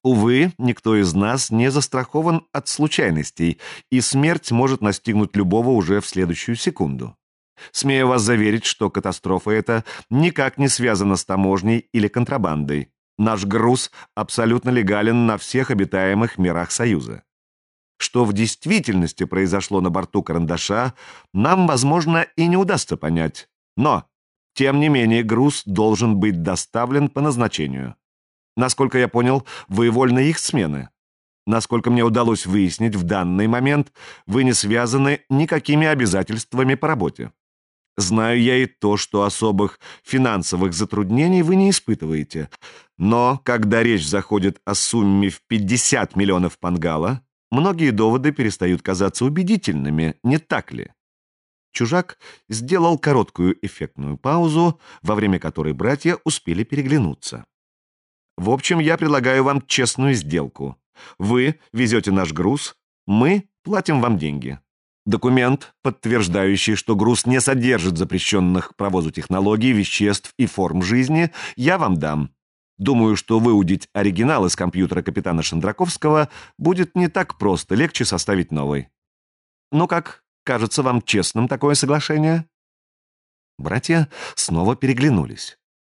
Увы, никто из нас не застрахован от случайностей, и смерть может настигнуть любого уже в следующую секунду. Смею вас заверить, что катастрофа эта никак не связана с таможней или контрабандой. Наш груз абсолютно легален на всех обитаемых мирах Союза. Что в действительности произошло на борту «Карандаша», нам, возможно, и не удастся понять. Но, тем не менее, груз должен быть доставлен по назначению. Насколько я понял, вы вольны их смены. Насколько мне удалось выяснить, в данный момент вы не связаны никакими обязательствами по работе. Знаю я и то, что особых финансовых затруднений вы не испытываете. Но, когда речь заходит о сумме в 50 миллионов пангала, многие доводы перестают казаться убедительными, не так ли? Чужак сделал короткую эффектную паузу, во время которой братья успели переглянуться. В общем, я предлагаю вам честную сделку. Вы везете наш груз, мы платим вам деньги. Документ, подтверждающий, что груз не содержит запрещенных к провозу технологий, веществ и форм жизни, я вам дам. Думаю, что выудить оригинал из компьютера капитана Шендраковского будет не так просто, легче составить новый. Ну как, кажется вам честным такое соглашение? Братья снова переглянулись.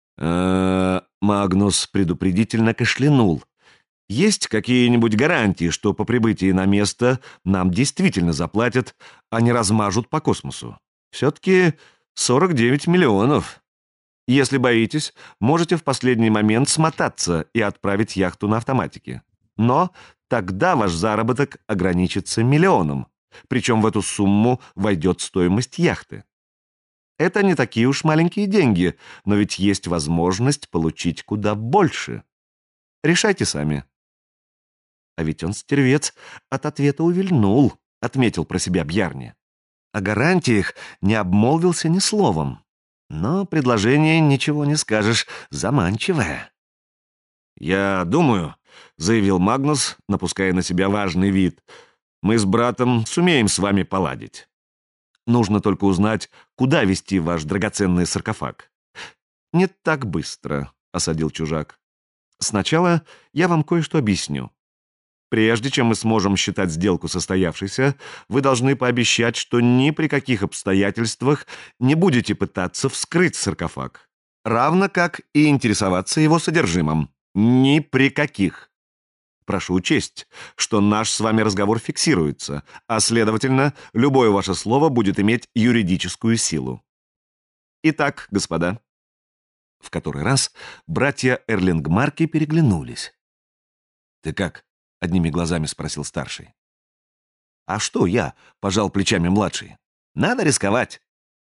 Магнус предупредительно кашлянул. Есть какие-нибудь гарантии, что по прибытии на место нам действительно заплатят, а не размажут по космосу? Все-таки 49 миллионов. Если боитесь, можете в последний момент смотаться и отправить яхту на автоматике. Но тогда ваш заработок ограничится миллионом. Причем в эту сумму войдет стоимость яхты. Это не такие уж маленькие деньги, но ведь есть возможность получить куда больше. Решайте сами. А ведь он, стервец, от ответа увильнул, отметил про себя Бьярни. О гарантиях не обмолвился ни словом. Но предложение, ничего не скажешь, заманчивое. «Я думаю», — заявил Магнус, напуская на себя важный вид, «мы с братом сумеем с вами поладить. Нужно только узнать, куда везти ваш драгоценный саркофаг». «Не так быстро», — осадил чужак. «Сначала я вам кое-что объясню. Прежде чем мы сможем считать сделку состоявшейся, вы должны пообещать, что ни при каких обстоятельствах не будете пытаться вскрыть саркофаг, равно как и интересоваться его содержимым. Ни при каких. Прошу учесть, что наш с вами разговор фиксируется, а, следовательно, любое ваше слово будет иметь юридическую силу. Итак, господа». В который раз братья Эрлингмарки переглянулись. «Ты как?» — одними глазами спросил старший. «А что я?» — пожал плечами младший. «Надо рисковать».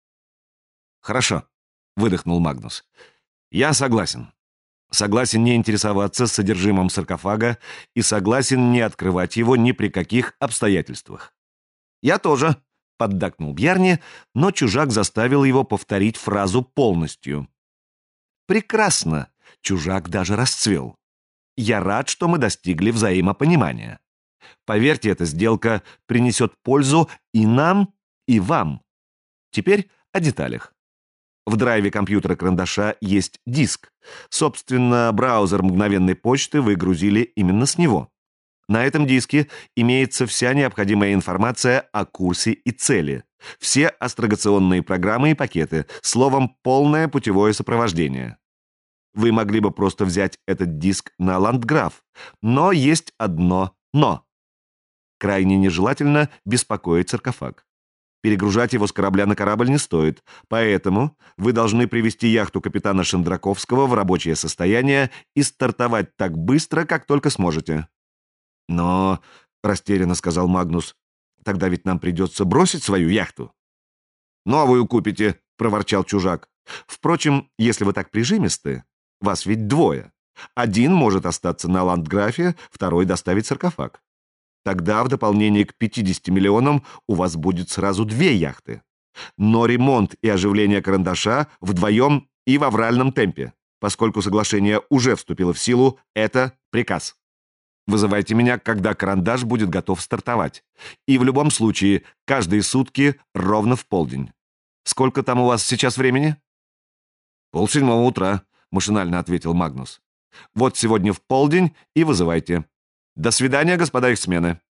«Хорошо», — выдохнул Магнус. «Я согласен. Согласен не интересоваться содержимым саркофага и согласен не открывать его ни при каких обстоятельствах». «Я тоже», — поддакнул Бьярни, но чужак заставил его повторить фразу полностью. «Прекрасно», — чужак даже расцвел. «Я рад, что мы достигли взаимопонимания. Поверьте, эта сделка принесет пользу и нам, и вам. Теперь о деталях. В драйве компьютера Карандаша есть диск. Собственно, браузер мгновенной почты вы грузили именно с него. На этом диске имеется вся необходимая информация о курсе и цели, все астрогационные программы и пакеты, словом, полное путевое сопровождение. Вы могли бы просто взять этот диск на Ландграф, но есть одно «но». Крайне нежелательно беспокоить саркофаг. Перегружать его с корабля на корабль не стоит, поэтому вы должны привести яхту капитана Шендраковского в рабочее состояние и стартовать так быстро, как только сможете. «Но», — растерянно сказал Магнус, — «тогда ведь нам придется бросить свою яхту». «Новую купите», — проворчал чужак. «Впрочем, если вы так прижимисты, вас ведь двое. Один может остаться на Ландграфе, второй доставить саркофаг. Тогда в дополнение к 50 миллионам у вас будет сразу две яхты. Но ремонт и оживление Карандаша вдвоем и в авральном темпе. Поскольку соглашение уже вступило в силу, это приказ. Вызывайте меня, когда Карандаш будет готов стартовать. И в любом случае, каждые сутки ровно в полдень. Сколько там у вас сейчас времени?» «7:30 утра», — машинально ответил Магнус. Вот сегодня в полдень и вызывайте. До свидания, господа их смены.